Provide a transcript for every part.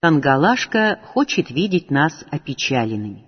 Тангалашка хочет видеть нас опечаленными.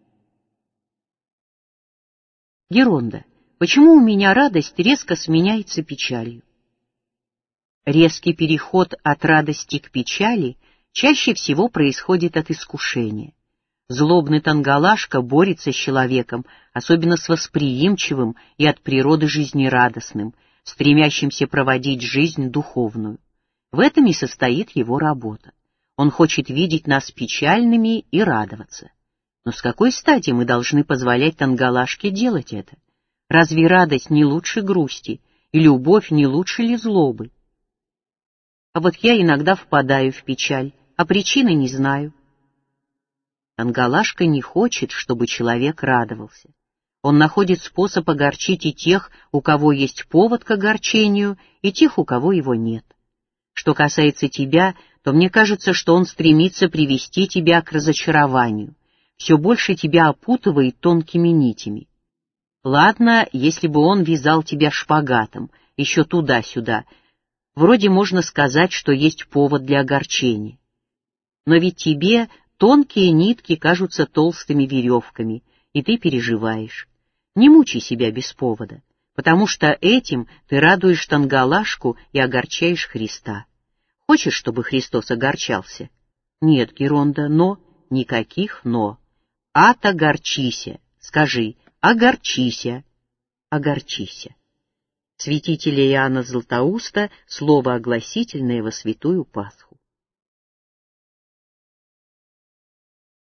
Геронда, почему у меня радость резко сменяется печалью? Резкий переход от радости к печали чаще всего происходит от искушения. Злобный Тангалашка борется с человеком, особенно с восприимчивым и от природы жизнерадостным, стремящимся проводить жизнь духовную. В этом и состоит его работа. Он хочет видеть нас печальными и радоваться. Но с какой стати мы должны позволять Тангалашке делать это? Разве радость не лучше грусти, и любовь не лучше ли злобы? А вот я иногда впадаю в печаль, а причины не знаю. Тангалашка не хочет, чтобы человек радовался. Он находит способ огорчить и тех, у кого есть повод к огорчению, и тех, у кого его нет. Что касается тебя, то мне кажется, что он стремится привести тебя к разочарованию, все больше тебя опутывает тонкими нитями. Ладно, если бы он вязал тебя шпагатом, еще туда-сюда, вроде можно сказать, что есть повод для огорчения. Но ведь тебе тонкие нитки кажутся толстыми веревками, и ты переживаешь. Не мучай себя без повода, потому что этим ты радуешь Тангалашку и огорчаешь Христа. Хочешь, чтобы Христос огорчался? Нет, Геронда, но, никаких но. Отогорчися, скажи, огорчися, огорчися. Святителя Иоанна Златоуста, слово огласительное во Святую Пасху.